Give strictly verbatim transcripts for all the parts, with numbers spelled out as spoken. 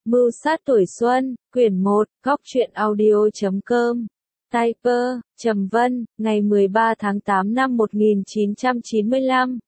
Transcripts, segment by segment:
Mưu sát tuổi xuân, quyển một, góc truyện audio chấm com. Typer, Trầm Vân, ngày mười ba tháng tám năm một nghìn chín trăm chín mươi lăm.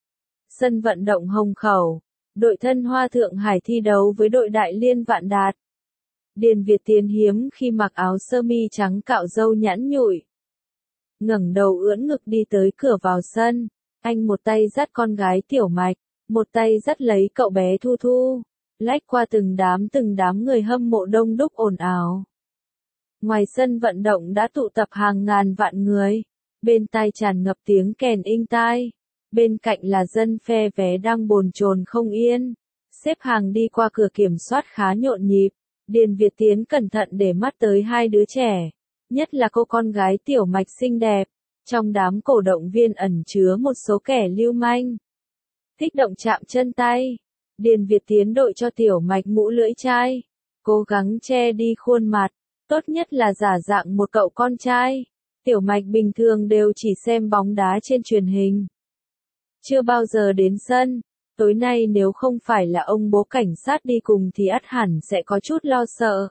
Sân vận động Hồng Khẩu, đội Thân Hoa Thượng Hải thi đấu với đội Đại Liên Vạn Đạt. Điền Việt Tiến hiếm khi mặc áo sơ mi trắng cạo râu nhẵn nhụi. Ngẩng đầu ưỡn ngực đi tới cửa vào sân, anh một tay dắt con gái Tiểu Mạch, một tay dắt lấy cậu bé Thu Thu, lách qua từng đám từng đám người hâm mộ đông đúc ồn ào. Ngoài sân vận động đã tụ tập hàng ngàn vạn người, bên tai tràn ngập tiếng kèn inh tai, bên cạnh là dân phe vé đang bồn chồn không yên, xếp hàng đi qua cửa kiểm soát khá nhộn nhịp. Điền Việt Tiến cẩn thận để mắt tới hai đứa trẻ, nhất là cô con gái Tiểu Mạch xinh đẹp, trong đám cổ động viên ẩn chứa một số kẻ lưu manh. Kích động chạm chân tay, Điền Việt Tiến đội cho Tiểu Mạch mũ lưỡi chai, cố gắng che đi khuôn mặt, tốt nhất là giả dạng một cậu con trai. Tiểu Mạch bình thường đều chỉ xem bóng đá trên truyền hình, chưa bao giờ đến sân. Tối nay nếu không phải là ông bố cảnh sát đi cùng thì ắt hẳn sẽ có chút lo sợ.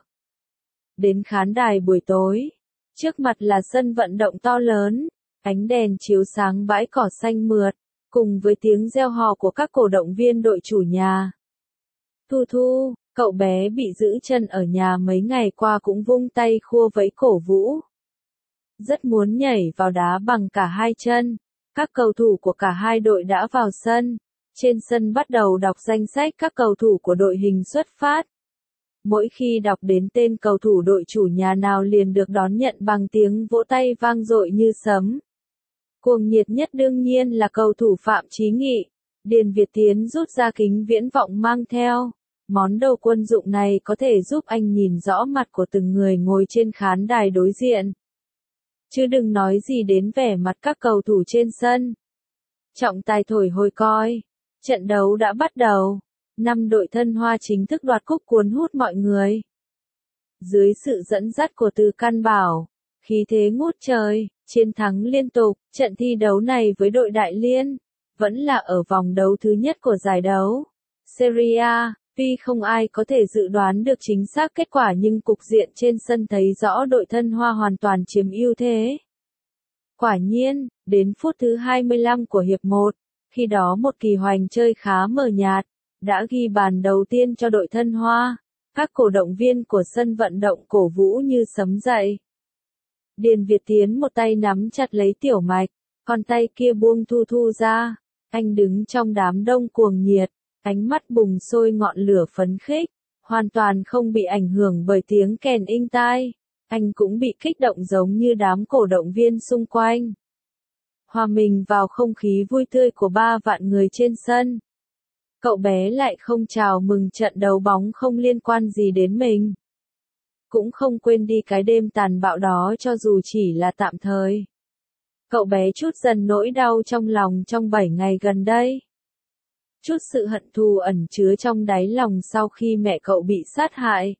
Đến khán đài buổi tối, trước mặt là sân vận động to lớn, ánh đèn chiếu sáng bãi cỏ xanh mượt, cùng với tiếng reo hò của các cổ động viên đội chủ nhà. Thu Thu, cậu bé bị giữ chân ở nhà mấy ngày qua cũng vung tay khua vẫy cổ vũ. Rất muốn nhảy vào đá bằng cả hai chân. Các cầu thủ của cả hai đội đã vào sân. Trên sân bắt đầu đọc danh sách các cầu thủ của đội hình xuất phát. Mỗi khi đọc đến tên cầu thủ đội chủ nhà nào liền được đón nhận bằng tiếng vỗ tay vang dội như sấm. Cuồng nhiệt nhất đương nhiên là cầu thủ Phạm Chí Nghị. Điền Việt Tiến rút ra kính viễn vọng mang theo. Món đồ quân dụng này có thể giúp anh nhìn rõ mặt của từng người ngồi trên khán đài đối diện. Chứ đừng nói gì đến vẻ mặt các cầu thủ trên sân. Trọng tài thổi hồi còi. Trận đấu đã bắt đầu. Năm đội Thân Hoa chính thức đoạt cúp cuốn hút mọi người. Dưới sự dẫn dắt của Từ Căn Bảo, khí thế ngút trời, chiến thắng liên tục, trận thi đấu này với đội Đại Liên, vẫn là ở vòng đấu thứ nhất của giải đấu. Serie A, tuy không ai có thể dự đoán được chính xác kết quả nhưng cục diện trên sân thấy rõ đội Thân Hoa hoàn toàn chiếm ưu thế. Quả nhiên, đến phút thứ hai mươi lăm của hiệp một, khi đó một Kỳ Hoành chơi khá mờ nhạt, đã ghi bàn đầu tiên cho đội Thân Hoa. Các cổ động viên của sân vận động cổ vũ như sấm dậy. Điền Việt Tiến một tay nắm chặt lấy Tiểu Mạch, còn tay kia buông Thu Thu ra. Anh đứng trong đám đông cuồng nhiệt, ánh mắt bùng sôi ngọn lửa phấn khích, hoàn toàn không bị ảnh hưởng bởi tiếng kèn inh tai. Anh cũng bị kích động giống như đám cổ động viên xung quanh. Hòa mình vào không khí vui tươi của ba vạn người trên sân. Cậu bé lại không chào mừng trận đấu bóng không liên quan gì đến mình. Cũng không quên đi cái đêm tàn bạo đó cho dù chỉ là tạm thời. Cậu bé trút dần nỗi đau trong lòng trong bảy ngày gần đây. Chút sự hận thù ẩn chứa trong đáy lòng sau khi mẹ cậu bị sát hại.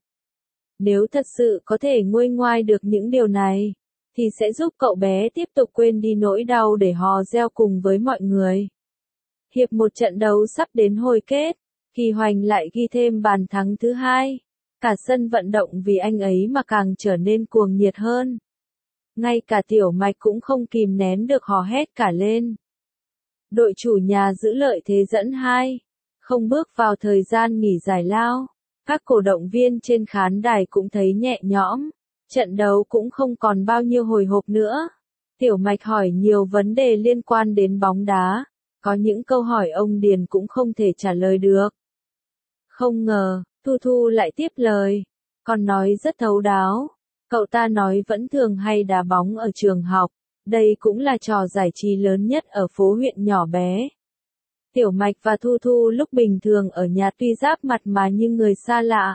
Nếu thật sự có thể nguôi ngoai được những điều này, thì sẽ giúp cậu bé tiếp tục quên đi nỗi đau để hò reo cùng với mọi người. Hiệp một trận đấu sắp đến hồi kết, Kỳ Hoành lại ghi thêm bàn thắng thứ hai. Cả sân vận động vì anh ấy mà càng trở nên cuồng nhiệt hơn. Ngay cả Tiểu Mạch cũng không kìm nén được hò hét cả lên. Đội chủ nhà giữ lợi thế dẫn hai, không bước vào thời gian nghỉ giải lao. Các cổ động viên trên khán đài cũng thấy nhẹ nhõm. Trận đấu cũng không còn bao nhiêu hồi hộp nữa. Tiểu Mạch hỏi nhiều vấn đề liên quan đến bóng đá. Có những câu hỏi ông Điền cũng không thể trả lời được. Không ngờ, Thu Thu lại tiếp lời. Còn nói rất thấu đáo. Cậu ta nói vẫn thường hay đá bóng ở trường học. Đây cũng là trò giải trí lớn nhất ở phố huyện nhỏ bé. Tiểu Mạch và Thu Thu lúc bình thường ở nhà tuy giáp mặt mà như người xa lạ.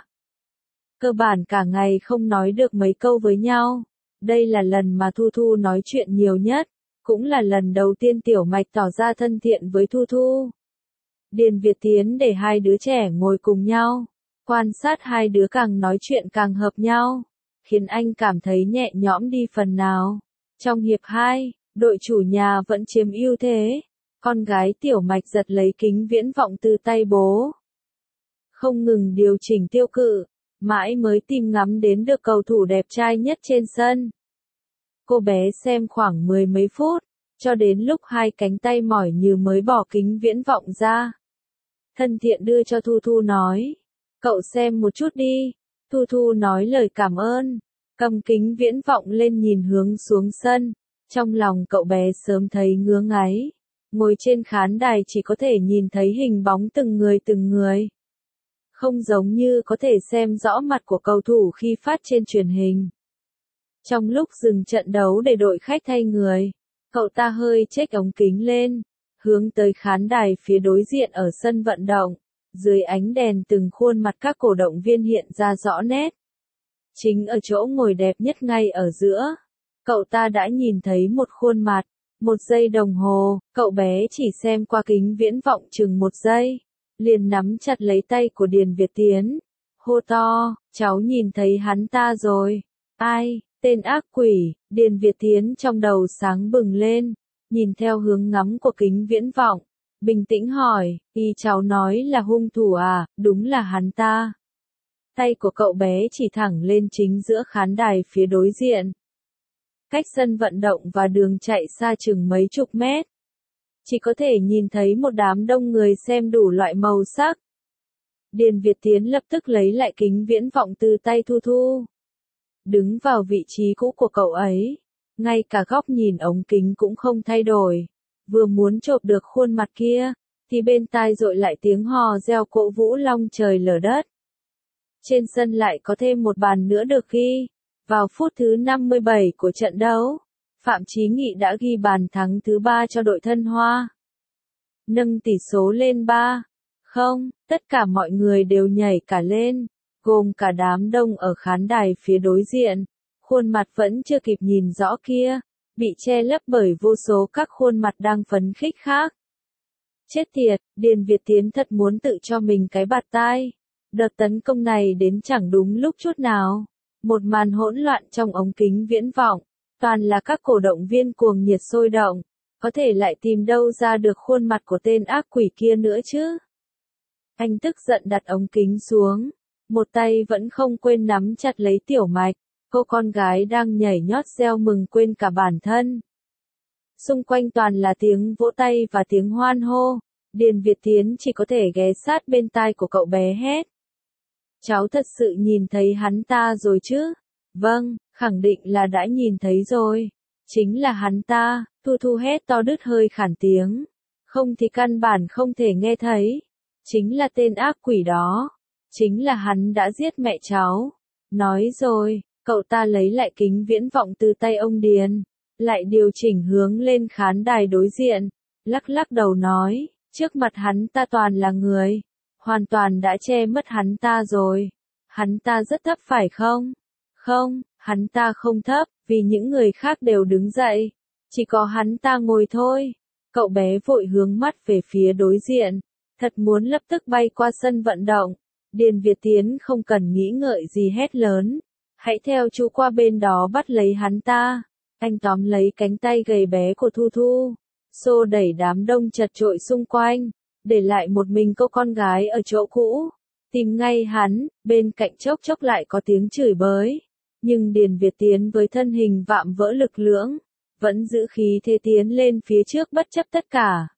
Cơ bản cả ngày không nói được mấy câu với nhau. Đây là lần mà Thu Thu nói chuyện nhiều nhất. Cũng là lần đầu tiên Tiểu Mạch tỏ ra thân thiện với Thu Thu. Điền Việt Tiến để hai đứa trẻ ngồi cùng nhau. Quan sát hai đứa càng nói chuyện càng hợp nhau. Khiến anh cảm thấy nhẹ nhõm đi phần nào. Trong hiệp hai, đội chủ nhà vẫn chiếm ưu thế. Con gái Tiểu Mạch giật lấy kính viễn vọng từ tay bố. không ngừng điều chỉnh tiêu cự, mãi mới tìm ngắm đến được cầu thủ đẹp trai nhất trên sân. Cô bé xem khoảng mười mấy phút, cho đến lúc hai cánh tay mỏi như mới bỏ kính viễn vọng ra. Thân thiện đưa cho Thu Thu nói, cậu xem một chút đi. Thu Thu nói lời cảm ơn, cầm kính viễn vọng lên nhìn hướng xuống sân, trong lòng cậu bé sớm thấy ngứa ngáy. Ngồi trên khán đài chỉ có thể nhìn thấy hình bóng từng người từng người. Không giống như có thể xem rõ mặt của cầu thủ khi phát trên truyền hình. Trong lúc dừng trận đấu để đội khách thay người, cậu ta hơi chếch ống kính lên, hướng tới khán đài phía đối diện ở sân vận động. Dưới ánh đèn từng khuôn mặt các cổ động viên hiện ra rõ nét. Chính ở chỗ ngồi đẹp nhất ngay ở giữa, cậu ta đã nhìn thấy một khuôn mặt. Một giây đồng hồ, cậu bé chỉ xem qua kính viễn vọng chừng một giây, liền nắm chặt lấy tay của Điền Việt Tiến, hô to, cháu nhìn thấy hắn ta rồi. Ai, tên ác quỷ. Điền Việt Tiến trong đầu sáng bừng lên, nhìn theo hướng ngắm của kính viễn vọng, bình tĩnh hỏi, y cháu nói là hung thủ à, đúng là hắn ta. Tay của cậu bé chỉ thẳng lên chính giữa khán đài phía đối diện. Cách sân vận động và đường chạy xa chừng mấy chục mét. Chỉ có thể nhìn thấy một đám đông người xem đủ loại màu sắc. Điền Việt Tiến lập tức lấy lại kính viễn vọng từ tay Thu Thu. Đứng vào vị trí cũ của cậu ấy, ngay cả góc nhìn ống kính cũng không thay đổi. Vừa muốn chộp được khuôn mặt kia, thì bên tai dội lại tiếng hò reo cổ vũ long trời lở đất. Trên sân lại có thêm một bàn nữa được ghi. Vào phút thứ năm mươi bảy của trận đấu, Phạm Chí Nghị đã ghi bàn thắng thứ ba cho đội Thân Hoa. Nâng tỷ số lên ba không, tất cả mọi người đều nhảy cả lên, gồm cả đám đông ở khán đài phía đối diện. Khuôn mặt vẫn chưa kịp nhìn rõ kia, bị che lấp bởi vô số các khuôn mặt đang phấn khích khác. Chết tiệt, Điền Việt Tiến thật muốn tự cho mình cái bạt tai. Đợt tấn công này đến chẳng đúng lúc chút nào. Một màn hỗn loạn trong ống kính viễn vọng, toàn là các cổ động viên cuồng nhiệt sôi động, có thể lại tìm đâu ra được khuôn mặt của tên ác quỷ kia nữa chứ. Anh tức giận đặt ống kính xuống, một tay vẫn không quên nắm chặt lấy Tiểu Mạch, cô con gái đang nhảy nhót reo mừng quên cả bản thân. Xung quanh toàn là tiếng vỗ tay và tiếng hoan hô, Điền Việt Tiến chỉ có thể ghé sát bên tai của cậu bé hét. Cháu thật sự nhìn thấy hắn ta rồi chứ? Vâng, khẳng định là đã nhìn thấy rồi. Chính là hắn ta. Thu Thu hét to đứt hơi khản tiếng. Không thì căn bản không thể nghe thấy. Chính là tên ác quỷ đó. Chính là hắn đã giết mẹ cháu. Nói rồi, cậu ta lấy lại kính viễn vọng từ tay ông Điền. Lại điều chỉnh hướng lên khán đài đối diện. Lắc lắc đầu nói, trước mặt hắn ta toàn là người. Hoàn toàn đã che mất hắn ta rồi. Hắn ta rất thấp phải không? Không, hắn ta không thấp, vì những người khác đều đứng dậy. Chỉ có hắn ta ngồi thôi. Cậu bé vội hướng mắt về phía đối diện. Thật muốn lập tức bay qua sân vận động. Điền Việt Tiến không cần nghĩ ngợi gì hét lớn. Hãy theo chú qua bên đó bắt lấy hắn ta. Anh tóm lấy cánh tay gầy bé của Thu Thu. Xô đẩy đám đông chật chội xung quanh. Để lại một mình cô con gái ở chỗ cũ. Tìm ngay hắn, bên cạnh chốc chốc lại có tiếng chửi bới. Nhưng Điền Việt Tiến với thân hình vạm vỡ lực lưỡng, vẫn giữ khí thế tiến lên phía trước bất chấp tất cả.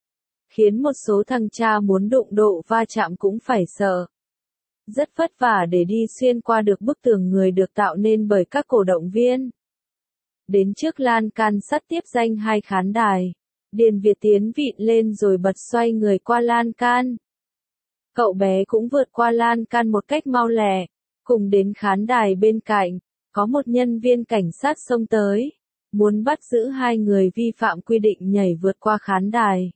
Khiến một số thằng cha muốn đụng độ va chạm cũng phải sợ. Rất vất vả để đi xuyên qua được bức tường người được tạo nên bởi các cổ động viên. Đến trước lan can sắt tiếp danh hai khán đài. Điền Việt Tiến vịn lên rồi bật xoay người qua lan can. Cậu bé cũng vượt qua lan can một cách mau lẹ, cùng đến khán đài bên cạnh, có một nhân viên cảnh sát xông tới, muốn bắt giữ hai người vi phạm quy định nhảy vượt qua khán đài.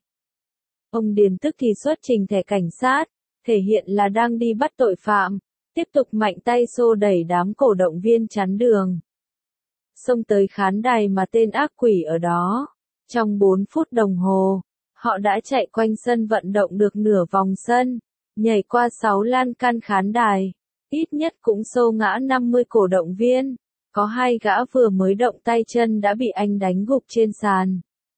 Ông Điền tức thì xuất trình thẻ cảnh sát, thể hiện là đang đi bắt tội phạm, tiếp tục mạnh tay xô đẩy đám cổ động viên chắn đường. Xông tới khán đài mà tên ác quỷ ở đó. Trong bốn phút đồng hồ, họ đã chạy quanh sân vận động được nửa vòng sân, nhảy qua sáu lan can khán đài, ít nhất cũng xô ngã năm mươi cổ động viên, có hai gã vừa mới động tay chân đã bị anh đánh gục trên sàn.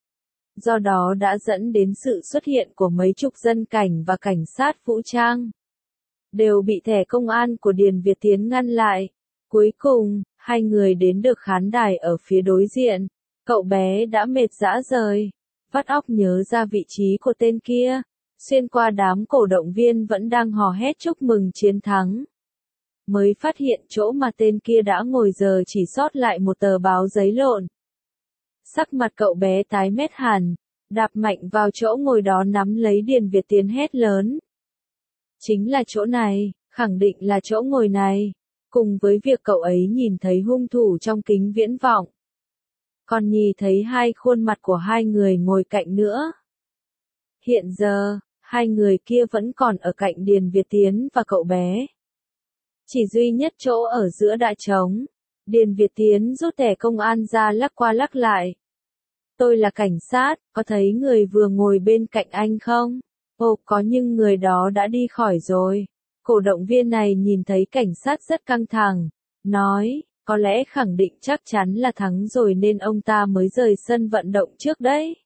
Do đó đã dẫn đến sự xuất hiện của mấy chục dân cảnh và cảnh sát vũ trang. đều bị thẻ công an của Điền Việt Tiến ngăn lại. Cuối cùng, hai người đến được khán đài ở phía đối diện. Cậu bé đã mệt rã rời, vắt óc nhớ ra vị trí của tên kia, xuyên qua đám cổ động viên vẫn đang hò hét chúc mừng chiến thắng. Mới phát hiện chỗ mà tên kia đã ngồi giờ chỉ sót lại một tờ báo giấy lộn. Sắc mặt cậu bé tái mét hẳn, đạp mạnh vào chỗ ngồi đó nắm lấy Điền Việt Tiến hét lớn. Chính là chỗ này, khẳng định là chỗ ngồi này, cùng với việc cậu ấy nhìn thấy hung thủ trong kính viễn vọng. Còn nhìn thấy hai khuôn mặt của hai người ngồi cạnh nữa. Hiện giờ, hai người kia vẫn còn ở cạnh Điền Việt Tiến và cậu bé. Chỉ duy nhất chỗ ở giữa đã trống. Điền Việt Tiến rút thẻ công an ra lắc qua lắc lại. Tôi là cảnh sát, có thấy người vừa ngồi bên cạnh anh không? Ồ, có, nhưng người đó đã đi khỏi rồi. Cổ động viên này nhìn thấy cảnh sát rất căng thẳng, nói, có lẽ khẳng định chắc chắn là thắng rồi nên ông ta mới rời sân vận động trước đấy.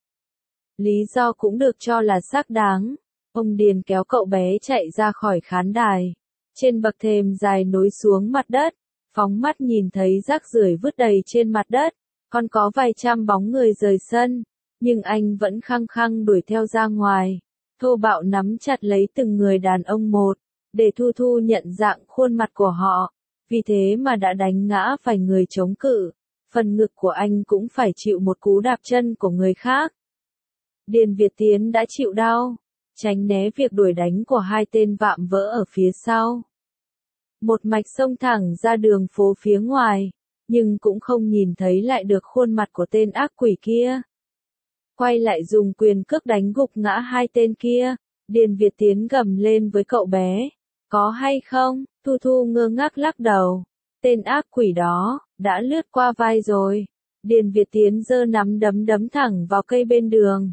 Lý do cũng được cho là xác đáng. Ông Điền kéo cậu bé chạy ra khỏi khán đài. Trên bậc thềm dài nối xuống mặt đất, phóng mắt nhìn thấy rác rưởi vứt đầy trên mặt đất, còn có vài trăm bóng người rời sân, nhưng anh vẫn khăng khăng đuổi theo ra ngoài, thô bạo nắm chặt lấy từng người đàn ông một, để Thu Thu nhận dạng khuôn mặt của họ, vì thế mà đã đánh ngã vài người chống cự, phần ngực của anh cũng phải chịu một cú đạp chân của người khác. Điền Việt Tiến đã chịu đau, tránh né việc đuổi đánh của hai tên vạm vỡ ở phía sau. Một mạch xông thẳng ra đường phố phía ngoài, nhưng cũng không nhìn thấy lại được khuôn mặt của tên ác quỷ kia. Quay lại dùng quyền cước đánh gục ngã hai tên kia, Điền Việt Tiến gầm lên với cậu bé. Có hay không? Thu Thu ngơ ngác lắc đầu. Tên ác quỷ đó, đã lướt qua vai rồi. Điền Việt Tiến giơ nắm đấm đấm thẳng vào cây bên đường.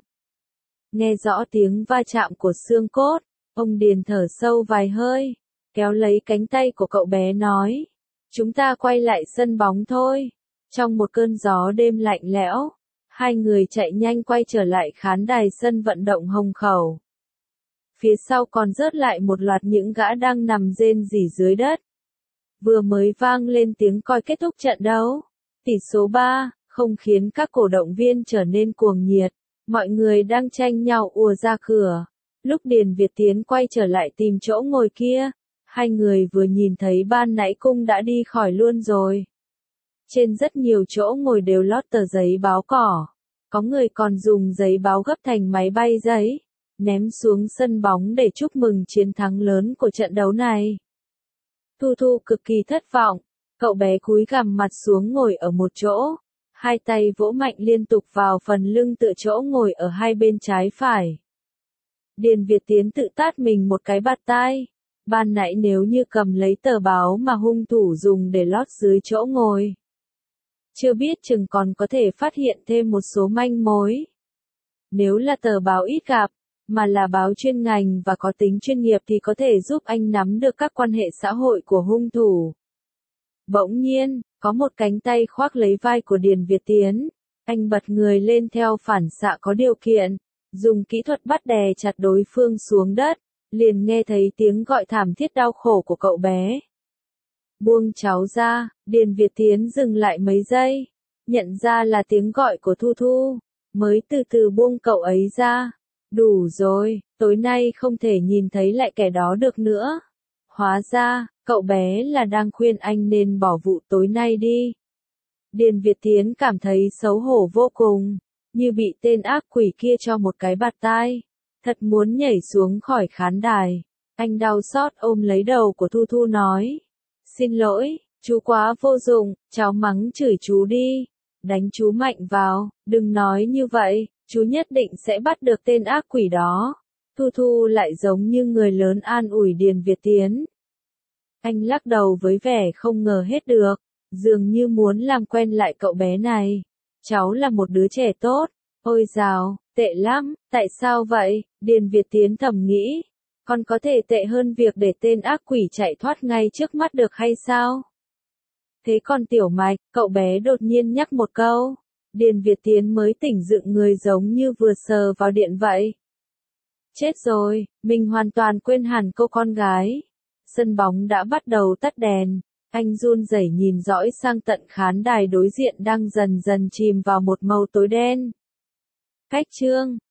Nghe rõ tiếng va chạm của xương cốt, ông Điền thở sâu vài hơi, kéo lấy cánh tay của cậu bé nói. Chúng ta quay lại sân bóng thôi. Trong một cơn gió đêm lạnh lẽo, hai người chạy nhanh quay trở lại khán đài sân vận động Hồng Khẩu. Phía sau còn rớt lại một loạt những gã đang nằm rên rỉ dưới đất. Vừa mới vang lên tiếng còi kết thúc trận đấu. Tỷ số ba, không khiến các cổ động viên trở nên cuồng nhiệt. Mọi người đang tranh nhau ùa ra cửa. Lúc Điền Việt Tiến quay trở lại tìm chỗ ngồi kia, hai người vừa nhìn thấy ban nãy cung đã đi khỏi luôn rồi. Trên rất nhiều chỗ ngồi đều lót tờ giấy báo cỏ. Có người còn dùng giấy báo gấp thành máy bay giấy, ném xuống sân bóng để chúc mừng chiến thắng lớn của trận đấu này. Thu Thu cực kỳ thất vọng, cậu bé cúi gằm mặt xuống ngồi ở một chỗ, hai tay vỗ mạnh liên tục vào phần lưng tựa chỗ ngồi ở hai bên trái phải. Điền Việt Tiến tự tát mình một cái bạt tai. Ban nãy nếu như cầm lấy tờ báo mà hung thủ dùng để lót dưới chỗ ngồi, chưa biết chừng còn có thể phát hiện thêm một số manh mối. Nếu là tờ báo ít gặp, mà là báo chuyên ngành và có tính chuyên nghiệp thì có thể giúp anh nắm được các quan hệ xã hội của hung thủ. Bỗng nhiên, có một cánh tay khoác lấy vai của Điền Việt Tiến. Anh bật người lên theo phản xạ có điều kiện, dùng kỹ thuật bắt đè chặt đối phương xuống đất, liền nghe thấy tiếng gọi thảm thiết đau khổ của cậu bé. Buông cháu ra, Điền Việt Tiến dừng lại mấy giây, nhận ra là tiếng gọi của Thu Thu, mới từ từ buông cậu ấy ra. Đủ rồi, tối nay không thể nhìn thấy lại kẻ đó được nữa. Hóa ra, cậu bé là đang khuyên anh nên bỏ vụ tối nay đi. Điền Việt Tiến cảm thấy xấu hổ vô cùng, như bị tên ác quỷ kia cho một cái bạt tai. Thật muốn nhảy xuống khỏi khán đài. Anh đau xót ôm lấy đầu của Thu Thu nói. Xin lỗi, chú quá vô dụng, cháu mắng chửi chú đi. Đánh chú mạnh vào, đừng nói như vậy, chú nhất định sẽ bắt được tên ác quỷ đó. Thu Thu lại giống như người lớn an ủi Điền Việt Tiến. Anh lắc đầu với vẻ không ngờ hết được, dường như muốn làm quen lại cậu bé này. Cháu là một đứa trẻ tốt. Ôi dào, tệ lắm, tại sao vậy? Điền Việt Tiến thầm nghĩ. Còn có thể tệ hơn việc để tên ác quỷ chạy thoát ngay trước mắt được hay sao? Thế còn Tiểu Mạch, cậu bé đột nhiên nhắc một câu. Điền Việt Tiến mới tỉnh dựng người giống như vừa sờ vào điện vậy. Chết rồi, mình hoàn toàn quên hẳn cô con gái. Sân bóng đã bắt đầu tắt đèn. Anh run rẩy nhìn dõi sang tận khán đài đối diện đang dần dần chìm vào một màu tối đen. Cách chương